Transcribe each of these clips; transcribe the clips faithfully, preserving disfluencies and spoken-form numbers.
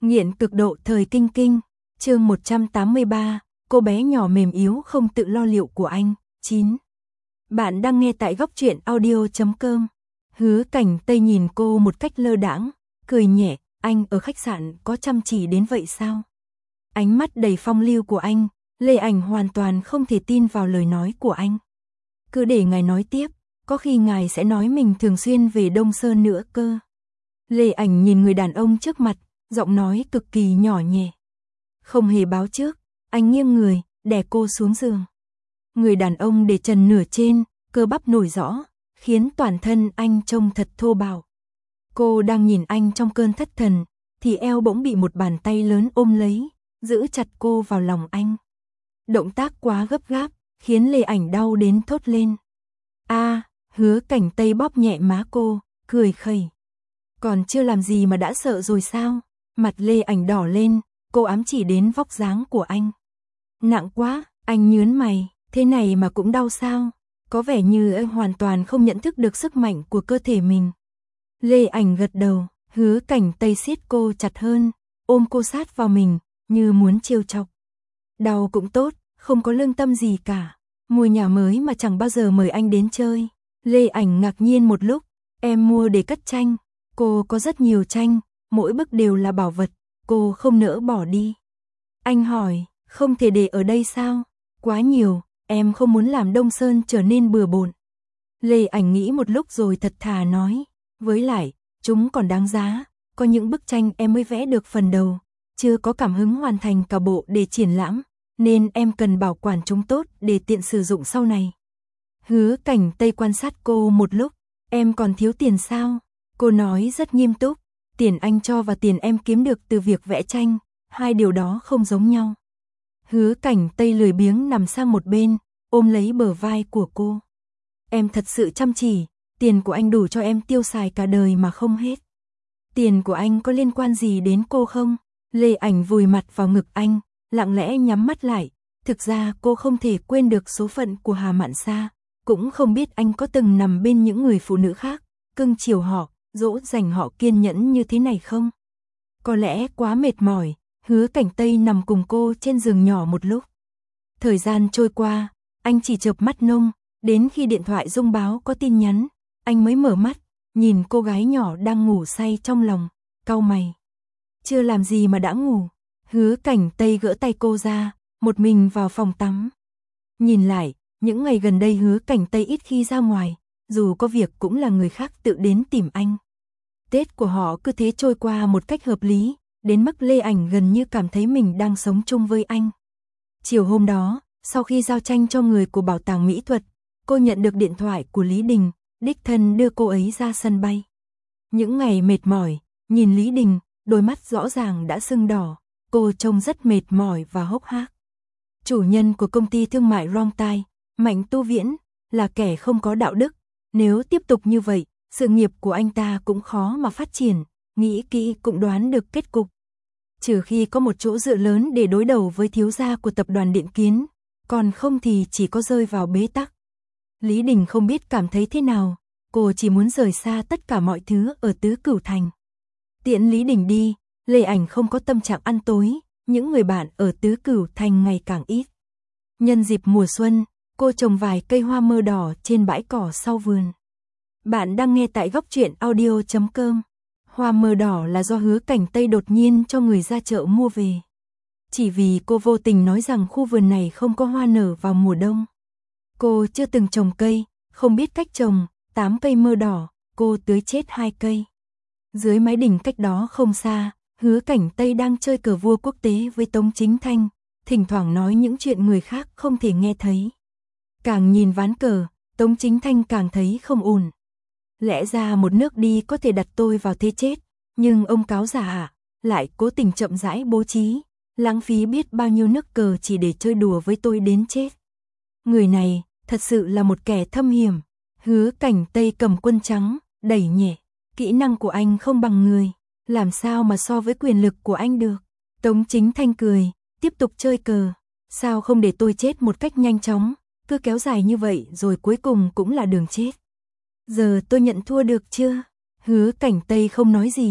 Nghiện cực độ thời kinh kinh, chương một trăm tám mươi ba, cô bé nhỏ mềm yếu không tự lo liệu của anh, chín. Bạn đang nghe tại góc truyện audio chấm com. Hứa Cảnh Tây nhìn cô một cách lơ đãng, cười nhẹ, anh ở khách sạn có chăm chỉ đến vậy sao? Ánh mắt đầy phong lưu của anh, Lê Ảnh hoàn toàn không thể tin vào lời nói của anh. Cứ để ngài nói tiếp, có khi ngài sẽ nói mình thường xuyên về Đông Sơn nữa cơ. Lê Ảnh nhìn người đàn ông trước mặt, giọng nói cực kỳ nhỏ nhẹ. Không hề báo trước, anh nghiêng người, đè cô xuống giường. Người đàn ông để trần nửa trên, cơ bắp nổi rõ, khiến toàn thân anh trông thật thô bạo. Cô đang nhìn anh trong cơn thất thần, thì eo bỗng bị một bàn tay lớn ôm lấy, giữ chặt cô vào lòng anh. Động tác quá gấp gáp, khiến Lê Ảnh đau đến thốt lên. A, Hứa Cảnh Tây bóp nhẹ má cô, cười khẩy. Còn chưa làm gì mà đã sợ rồi sao? Mặt Lê Ảnh đỏ lên, cô ám chỉ đến vóc dáng của anh. Nặng quá, anh nhướng mày, thế này mà cũng đau sao? Có vẻ như anh hoàn toàn không nhận thức được sức mạnh của cơ thể mình. Lê Ảnh gật đầu, Hứa Cảnh Tây siết cô chặt hơn, ôm cô sát vào mình, như muốn trêu chọc. Đau cũng tốt, không có lương tâm gì cả. Mua nhà mới mà chẳng bao giờ mời anh đến chơi. Lê Ảnh ngạc nhiên một lúc, em mua để cất tranh. Cô có rất nhiều tranh, mỗi bức đều là bảo vật, cô không nỡ bỏ đi. Anh hỏi, không thể để ở đây sao? Quá nhiều, em không muốn làm Đông Sơn trở nên bừa bộn. Lê Ảnh nghĩ một lúc rồi thật thà nói, với lại, chúng còn đáng giá, có những bức tranh em mới vẽ được phần đầu, chưa có cảm hứng hoàn thành cả bộ để triển lãm, nên em cần bảo quản chúng tốt để tiện sử dụng sau này. Hứa Cảnh Tây quan sát cô một lúc, em còn thiếu tiền sao? Cô nói rất nghiêm túc, tiền anh cho và tiền em kiếm được từ việc vẽ tranh, hai điều đó không giống nhau. Hứa Cảnh Tây lười biếng nằm sang một bên, ôm lấy bờ vai của cô. Em thật sự chăm chỉ, tiền của anh đủ cho em tiêu xài cả đời mà không hết. Tiền của anh có liên quan gì đến cô không? Lê Ảnh vùi mặt vào ngực anh, lặng lẽ nhắm mắt lại. Thực ra cô không thể quên được số phận của Hà Mạn Sa, cũng không biết anh có từng nằm bên những người phụ nữ khác, cưng chiều họ, dỗ dành họ kiên nhẫn như thế này không? Có lẽ quá mệt mỏi, Hứa Cảnh Tây nằm cùng cô trên giường nhỏ một lúc. Thời gian trôi qua, anh chỉ chợp mắt nông, đến khi điện thoại rung báo có tin nhắn, anh mới mở mắt, nhìn cô gái nhỏ đang ngủ say trong lòng, cau mày. Chưa làm gì mà đã ngủ. Hứa Cảnh Tây gỡ tay cô ra, một mình vào phòng tắm. Nhìn lại, những ngày gần đây Hứa Cảnh Tây ít khi ra ngoài, dù có việc cũng là người khác tự đến tìm anh. Tết của họ cứ thế trôi qua một cách hợp lý, đến mức Lê Ảnh gần như cảm thấy mình đang sống chung với anh. Chiều hôm đó, sau khi giao tranh cho người của bảo tàng mỹ thuật, cô nhận được điện thoại của Lý Đình, đích thân đưa cô ấy ra sân bay. Những ngày mệt mỏi, nhìn Lý Đình, đôi mắt rõ ràng đã sưng đỏ, cô trông rất mệt mỏi và hốc hác. Chủ nhân của công ty thương mại Rongtai, Mạnh Tu Viễn, là kẻ không có đạo đức, nếu tiếp tục như vậy, sự nghiệp của anh ta cũng khó mà phát triển, nghĩ kỹ cũng đoán được kết cục. Trừ khi có một chỗ dựa lớn để đối đầu với thiếu gia của tập đoàn Điện Kiến, còn không thì chỉ có rơi vào bế tắc. Lý Đình không biết cảm thấy thế nào, cô chỉ muốn rời xa tất cả mọi thứ ở Tứ Cửu Thành. Tiễn Lý Đình đi, Lê Ảnh không có tâm trạng ăn tối, những người bạn ở Tứ Cửu Thành ngày càng ít. Nhân dịp mùa xuân, cô trồng vài cây hoa mơ đỏ trên bãi cỏ sau vườn. Bạn đang nghe tại góc truyện audio chấm com. Hoa mơ đỏ là do Hứa Cảnh Tây đột nhiên cho người ra chợ mua về. Chỉ vì cô vô tình nói rằng khu vườn này không có hoa nở vào mùa đông. Cô chưa từng trồng cây, không biết cách trồng, tám cây mơ đỏ, cô tưới chết hai cây. Dưới mái đình cách đó không xa, Hứa Cảnh Tây đang chơi cờ vua quốc tế với Tống Chính Thanh, thỉnh thoảng nói những chuyện người khác không thể nghe thấy. Càng nhìn ván cờ, Tống Chính Thanh càng thấy không ổn. Lẽ ra một nước đi có thể đặt tôi vào thế chết, nhưng ông cáo già ạ, lại cố tình chậm rãi bố trí, lãng phí biết bao nhiêu nước cờ chỉ để chơi đùa với tôi đến chết. Người này, thật sự là một kẻ thâm hiểm. Hứa Cảnh Tây cầm quân trắng, đẩy nhẹ. Kỹ năng của anh không bằng người, làm sao mà so với quyền lực của anh được. Tống Chính Thanh cười, tiếp tục chơi cờ. Sao không để tôi chết một cách nhanh chóng, cứ kéo dài như vậy rồi cuối cùng cũng là đường chết. Giờ tôi nhận thua được chưa? Hứa Cảnh Tây không nói gì,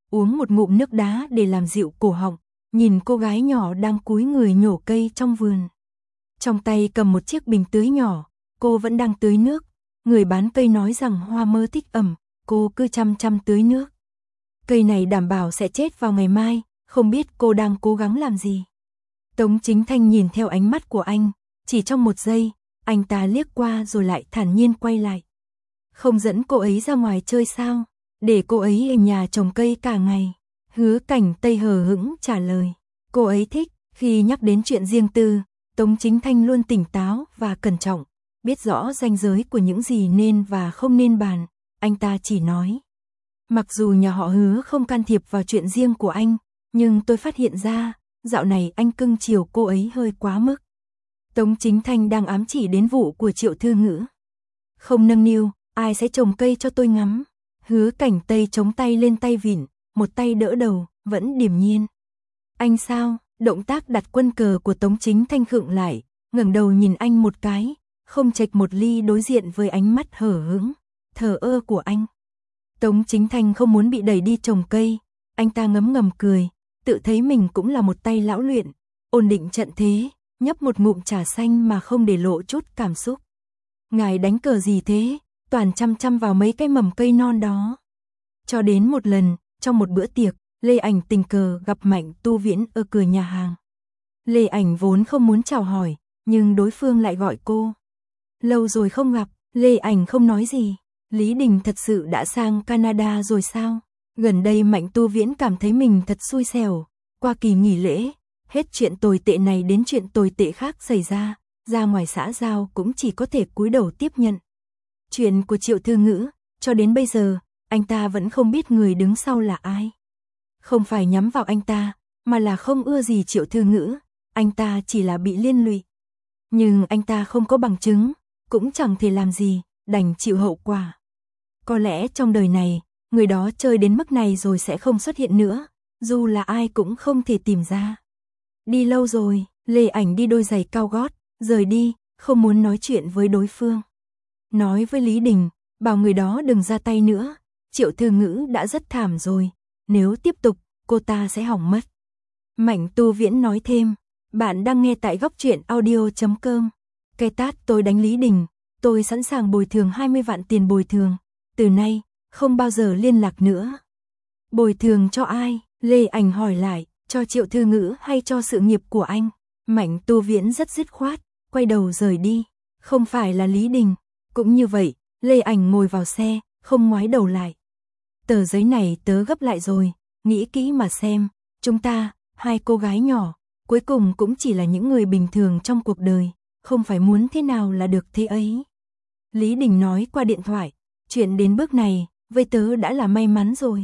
uống một ngụm nước đá để làm dịu cổ họng, nhìn cô gái nhỏ đang cúi người nhổ cây trong vườn. Trong tay cầm một chiếc bình tưới nhỏ, cô vẫn đang tưới nước. Người bán cây nói rằng hoa mơ thích ẩm, cô cứ chăm chăm tưới nước. Cây này đảm bảo sẽ chết vào ngày mai, không biết cô đang cố gắng làm gì. Tống Chính Thanh nhìn theo ánh mắt của anh, chỉ trong một giây, anh ta liếc qua rồi lại thản nhiên quay lại. Không dẫn cô ấy ra ngoài chơi sao? Để cô ấy ở nhà trồng cây cả ngày. Hứa Cảnh Tây hờ hững trả lời. Cô ấy thích. Khi nhắc đến chuyện riêng tư, Tống Chính Thanh luôn tỉnh táo và cẩn trọng, biết rõ ranh giới của những gì nên và không nên bàn. Anh ta chỉ nói. Mặc dù nhà họ Hứa không can thiệp vào chuyện riêng của anh, nhưng tôi phát hiện ra, dạo này anh cưng chiều cô ấy hơi quá mức. Tống Chính Thanh đang ám chỉ đến vụ của Triệu Thư Ngữ. Không nâng niu, ai sẽ trồng cây cho tôi ngắm? Hứa Cảnh Tây chống tay lên tay vịn, một tay đỡ đầu, vẫn điềm nhiên. Anh sao? Động tác đặt quân cờ của Tống Chính Thanh khựng lại, ngẩng đầu nhìn anh một cái, không chệch một ly đối diện với ánh mắt hở hững, thờ ơ của anh. Tống Chính Thanh không muốn bị đẩy đi trồng cây, anh ta ngấm ngầm cười, tự thấy mình cũng là một tay lão luyện, ổn định trận thế, nhấp một ngụm trà xanh mà không để lộ chút cảm xúc. Ngài đánh cờ gì thế? Toàn chăm chăm vào mấy cái mầm cây non đó. Cho đến một lần, trong một bữa tiệc, Lê Ảnh tình cờ gặp Mạnh Tu Viễn ở cửa nhà hàng. Lê Ảnh vốn không muốn chào hỏi, nhưng đối phương lại gọi cô. Lâu rồi không gặp, Lê Ảnh không nói gì. Lý Đình thật sự đã sang Canada rồi sao? Gần đây Mạnh Tu Viễn cảm thấy mình thật xui xẻo. Qua kỳ nghỉ lễ, hết chuyện tồi tệ này đến chuyện tồi tệ khác xảy ra, ra ngoài xã giao cũng chỉ có thể cúi đầu tiếp nhận. Chuyện của Triệu Thư Ngữ, cho đến bây giờ, anh ta vẫn không biết người đứng sau là ai. Không phải nhắm vào anh ta, mà là không ưa gì Triệu Thư Ngữ, anh ta chỉ là bị liên lụy. Nhưng anh ta không có bằng chứng, cũng chẳng thể làm gì, đành chịu hậu quả. Có lẽ trong đời này, người đó chơi đến mức này rồi sẽ không xuất hiện nữa, dù là ai cũng không thể tìm ra. Đi lâu rồi, Lê Ảnh đi đôi giày cao gót, rời đi, không muốn nói chuyện với đối phương. Nói với Lý Đình, bảo người đó đừng ra tay nữa, Triệu Thư Ngữ đã rất thảm rồi, nếu tiếp tục, cô ta sẽ hỏng mất. Mạnh Tu Viễn nói thêm, bạn đang nghe tại góc truyện audio chấm com. Cái tát tôi đánh Lý Đình, tôi sẵn sàng bồi thường hai mươi vạn tiền bồi thường, từ nay, không bao giờ liên lạc nữa. Bồi thường cho ai? Lê Ảnh hỏi lại, cho Triệu Thư Ngữ hay cho sự nghiệp của anh? Mạnh Tu Viễn rất dứt khoát, quay đầu rời đi, không phải là Lý Đình. Cũng như vậy, Lê Ảnh ngồi vào xe, không ngoái đầu lại. Tờ giấy này tớ gấp lại rồi, nghĩ kỹ mà xem, chúng ta, hai cô gái nhỏ, cuối cùng cũng chỉ là những người bình thường trong cuộc đời, không phải muốn thế nào là được thế ấy. Lý Đình nói qua điện thoại, chuyện đến bước này, với tớ đã là may mắn rồi.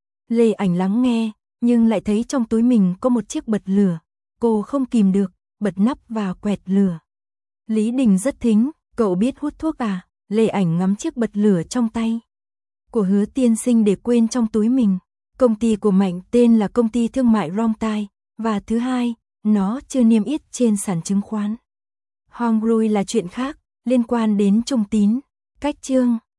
Lê Ảnh lắng nghe, nhưng lại thấy trong túi mình có một chiếc bật lửa, cô không kìm được, bật nắp và quẹt lửa. Lý Đình rất thính, cậu biết hút thuốc à? Lê Ảnh ngắm chiếc bật lửa trong tay. Của Hứa tiên sinh để quên trong túi mình. Công ty của Mạnh tên là công ty thương mại Rongtai, và thứ hai, nó chưa niêm yết trên sàn chứng khoán. Hongrui là chuyện khác, liên quan đến Trung Tín. Cách chương